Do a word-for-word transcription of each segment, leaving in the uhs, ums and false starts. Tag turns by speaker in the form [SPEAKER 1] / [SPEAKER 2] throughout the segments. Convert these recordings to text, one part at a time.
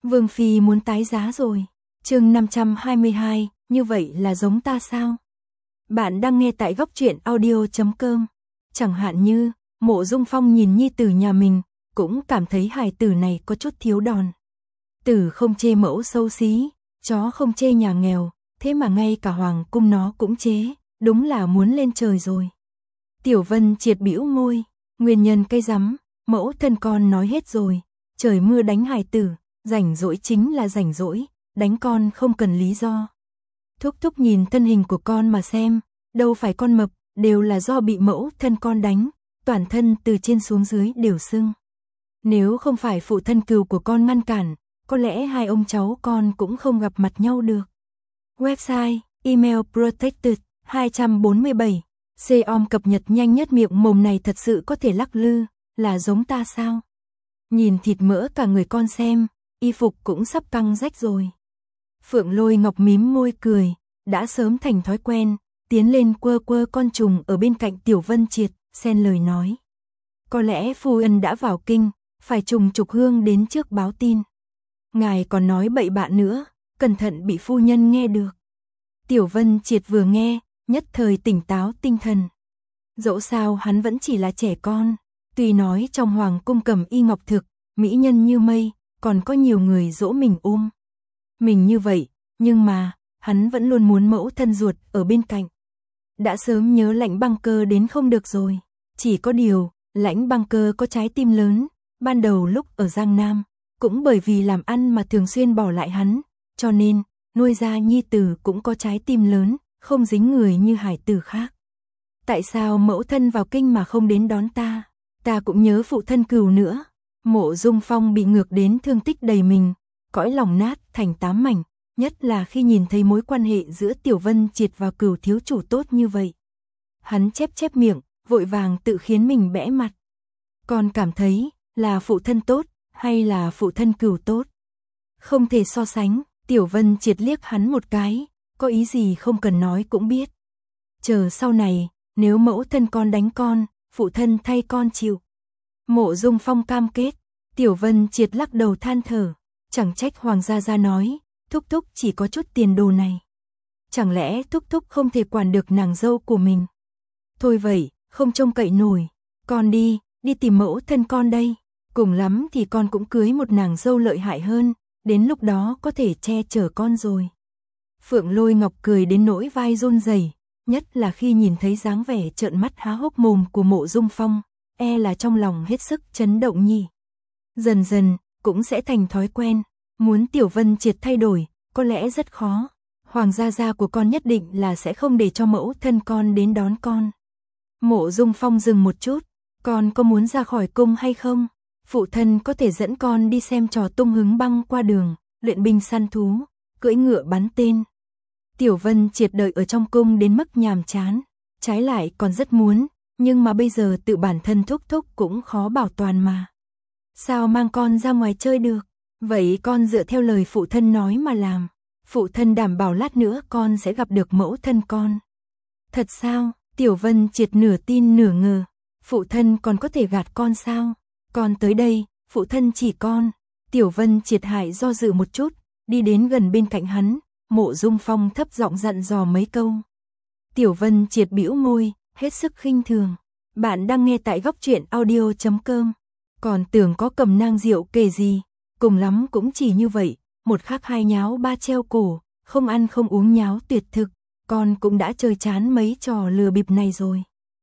[SPEAKER 1] Vương Phi muốn tái giá rồi. Chương năm trăm hai mươi hai, như vậy là giống ta sao? Bạn đang nghe tại góc truyện audio chấm com. Chẳng hạn như, Mộ Dung Phong nhìn nhi tử nhà mình, cũng cảm thấy hài tử này có chút thiếu đòn. Tử không chê mẫu xấu xí, chó không chê nhà nghèo, thế mà ngay cả hoàng cung nó cũng chế, đúng là muốn lên trời rồi. Tiểu Vân triệt bĩu môi, nguyên nhân cây rắm, mẫu thân con nói hết rồi, trời mưa đánh hài tử, rảnh rỗi chính là rảnh rỗi, đánh con không cần lý do. Thúc thúc nhìn thân hình của con mà xem, đâu phải con mập, đều là do bị mẫu thân con đánh, toàn thân từ trên xuống dưới đều sưng. Nếu không phải phụ thân cừu của con ngăn cản, có lẽ hai ông cháu con cũng không gặp mặt nhau được. Website, email protected, hai trăm bốn mươi bảy, xê-om cập nhật nhanh nhất. Miệng mồm này thật sự có thể lắc lư, là giống ta sao? Nhìn thịt mỡ cả người con xem, y phục cũng sắp căng rách rồi. Phượng Lôi Ngọc mím môi cười, đã sớm thành thói quen, tiến lên quơ quơ con trùng ở bên cạnh Tiểu Vân Triệt, xen lời nói. Có lẽ phu nhân đã vào kinh, phải trùng trục hương đến trước báo tin. Ngài còn nói bậy bạ nữa, cẩn thận bị phu nhân nghe được. Tiểu Vân Triệt vừa nghe, nhất thời tỉnh táo tinh thần. Dẫu sao hắn vẫn chỉ là trẻ con, tuy nói trong hoàng cung cầm y ngọc thực, mỹ nhân như mây, còn có nhiều người dỗ mình ôm. Mình như vậy, nhưng mà, hắn vẫn luôn muốn mẫu thân ruột ở bên cạnh. Đã sớm nhớ Lãnh Băng Cơ đến không được rồi, chỉ có điều, Lãnh Băng Cơ có trái tim lớn, ban đầu lúc ở Giang Nam, cũng bởi vì làm ăn mà thường xuyên bỏ lại hắn, cho nên, nuôi ra nhi tử cũng có trái tim lớn, không dính người như hải tử khác. Tại sao mẫu thân vào kinh mà không đến đón ta? Ta cũng nhớ phụ thân cừu nữa. Mộ Dung Phong bị ngược đến thương tích đầy mình, cõi lòng nát thành tám mảnh, nhất là khi nhìn thấy mối quan hệ giữa Tiểu Vân Triệt và cừu thiếu chủ tốt như vậy. Hắn chép chép miệng, vội vàng tự khiến mình bẽ mặt. Còn cảm thấy, là phụ thân tốt, hay là phụ thân cừu tốt? Không thể so sánh, Tiểu Vân Triệt liếc hắn một cái, có ý gì không cần nói cũng biết. Chờ sau này, nếu mẫu thân con đánh con, phụ thân thay con chịu. Mộ Dung Phong cam kết, Tiểu Vân Triệt lắc đầu than thở, chẳng trách Hoàng gia gia nói, thúc thúc chỉ có chút tiền đồ này. Chẳng lẽ thúc thúc không thể quản được nàng dâu của mình? Thôi vậy, không trông cậy nổi, con đi, đi tìm mẫu thân con đây, cùng lắm thì con cũng cưới một nàng dâu lợi hại hơn, đến lúc đó có thể che chở con rồi. Phượng Lôi Ngọc cười đến nỗi vai run rẩy, nhất là khi nhìn thấy dáng vẻ trợn mắt há hốc mồm của Mộ Dung Phong, e là trong lòng hết sức chấn động nhỉ. Dần dần, cũng sẽ thành thói quen, muốn Tiểu Vân Triệt thay đổi, có lẽ rất khó. Hoàng gia gia của con nhất định là sẽ không để cho mẫu thân con đến đón con. Mộ Dung Phong dừng một chút, con có muốn ra khỏi cung hay không? Phụ thân có thể dẫn con đi xem trò tung hứng băng qua đường, luyện binh săn thú, cưỡi ngựa bắn tên. Tiểu Vân Triệt đợi ở trong cung đến mức nhàm chán, trái lại còn rất muốn, nhưng mà bây giờ tự bản thân thúc thúc cũng khó bảo toàn mà. Sao mang con ra ngoài chơi được? Vậy con dựa theo lời phụ thân nói mà làm. Phụ thân đảm bảo lát nữa con sẽ gặp được mẫu thân con. Thật sao? Tiểu Vân Triệt nửa tin nửa ngờ. Phụ thân còn có thể gạt con sao? Con tới đây, phụ thân chỉ con. Tiểu Vân Triệt hại do dự một chút, đi đến gần bên cạnh hắn. Mộ Dung Phong thấp giọng dặn dò mấy câu. Tiểu Vân Triệt bĩu môi, hết sức khinh thường. Bạn đang nghe tại góc truyện audio chấm com. Còn tưởng có cầm nang rượu kể gì, cùng lắm cũng chỉ như vậy, một khắc hai nháo ba treo cổ, không ăn không uống nháo tuyệt thực, con cũng đã chơi chán mấy trò lừa bịp này rồi.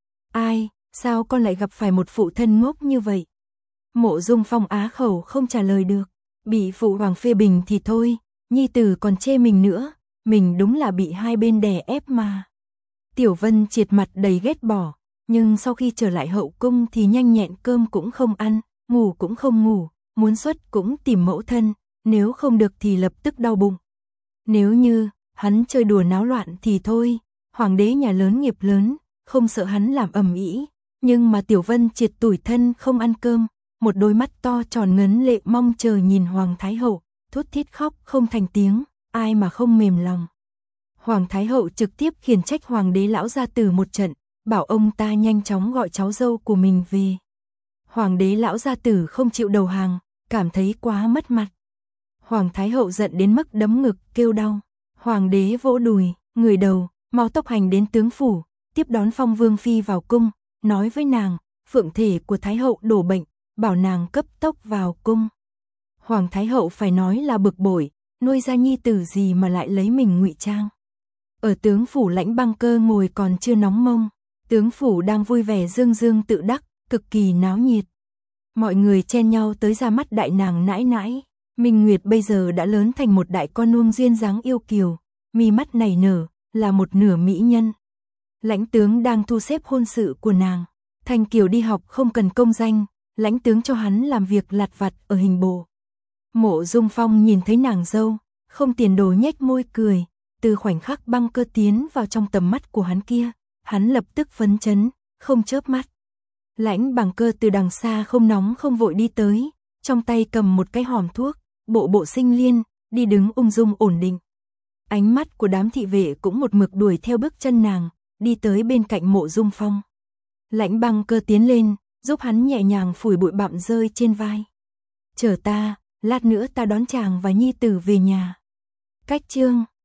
[SPEAKER 1] Ai, sao con lại gặp phải một phụ thân ngốc như vậy? Mộ Dung Phong á khẩu không trả lời được, bị phụ hoàng phê bình thì thôi, nhi tử còn chê mình nữa, mình đúng là bị hai bên đè ép mà. Tiểu Vân Triệt mặt đầy ghét bỏ, nhưng sau khi trở lại hậu cung thì nhanh nhẹn cơm cũng không ăn, ngủ cũng không ngủ, muốn xuất cũng tìm mẫu thân, nếu không được thì lập tức đau bụng. Nếu như hắn chơi đùa náo loạn thì thôi, hoàng đế nhà lớn nghiệp lớn, không sợ hắn làm ầm ĩ, nhưng mà Tiểu Vân Triệt tủi thân không ăn cơm, một đôi mắt to tròn ngấn lệ mong chờ nhìn Hoàng Thái Hậu, thút thít khóc không thành tiếng, ai mà không mềm lòng. Hoàng Thái Hậu trực tiếp khiển trách Hoàng đế lão gia tử một trận, bảo ông ta nhanh chóng gọi cháu dâu của mình về. Hoàng đế lão gia tử không chịu đầu hàng, cảm thấy quá mất mặt. Hoàng Thái Hậu giận đến mức đấm ngực kêu đau. Hoàng đế vỗ đùi, người đầu, mau tốc hành đến tướng phủ, tiếp đón Phong Vương Phi vào cung, nói với nàng, phượng thể của Thái Hậu đổ bệnh, bảo nàng cấp tốc vào cung. Hoàng Thái Hậu phải nói là bực bội, nuôi ra nhi tử gì mà lại lấy mình ngụy trang. Ở tướng phủ Lãnh Băng Cơ ngồi còn chưa nóng mông, tướng phủ đang vui vẻ dương dương tự đắc, cực kỳ náo nhiệt. Mọi người chen nhau tới ra mắt đại nàng nãi nãi. Minh Nguyệt bây giờ đã lớn thành một đại con nuông duyên dáng yêu kiều, mi mắt nảy nở, là một nửa mỹ nhân. Lãnh tướng đang thu xếp hôn sự của nàng. Thanh Kiều đi học không cần công danh, lãnh tướng cho hắn làm việc lặt vặt ở hình bộ. Mộ Dung Phong nhìn thấy nàng dâu, không tiền đồ nhếch môi cười, từ khoảnh khắc Băng Cơ tiến vào trong tầm mắt của hắn kia, hắn lập tức phấn chấn, không chớp mắt. Lãnh Băng Cơ từ đằng xa không nóng không vội đi tới, trong tay cầm một cái hòm thuốc, bộ bộ sinh liên, đi đứng ung dung ổn định. Ánh mắt của đám thị vệ cũng một mực đuổi theo bước chân nàng, đi tới bên cạnh Mộ Dung Phong. Lãnh Băng Cơ tiến lên, giúp hắn nhẹ nhàng phủi bụi bặm rơi trên vai. Chờ ta, lát nữa ta đón chàng và nhi tử về nhà. Cách chương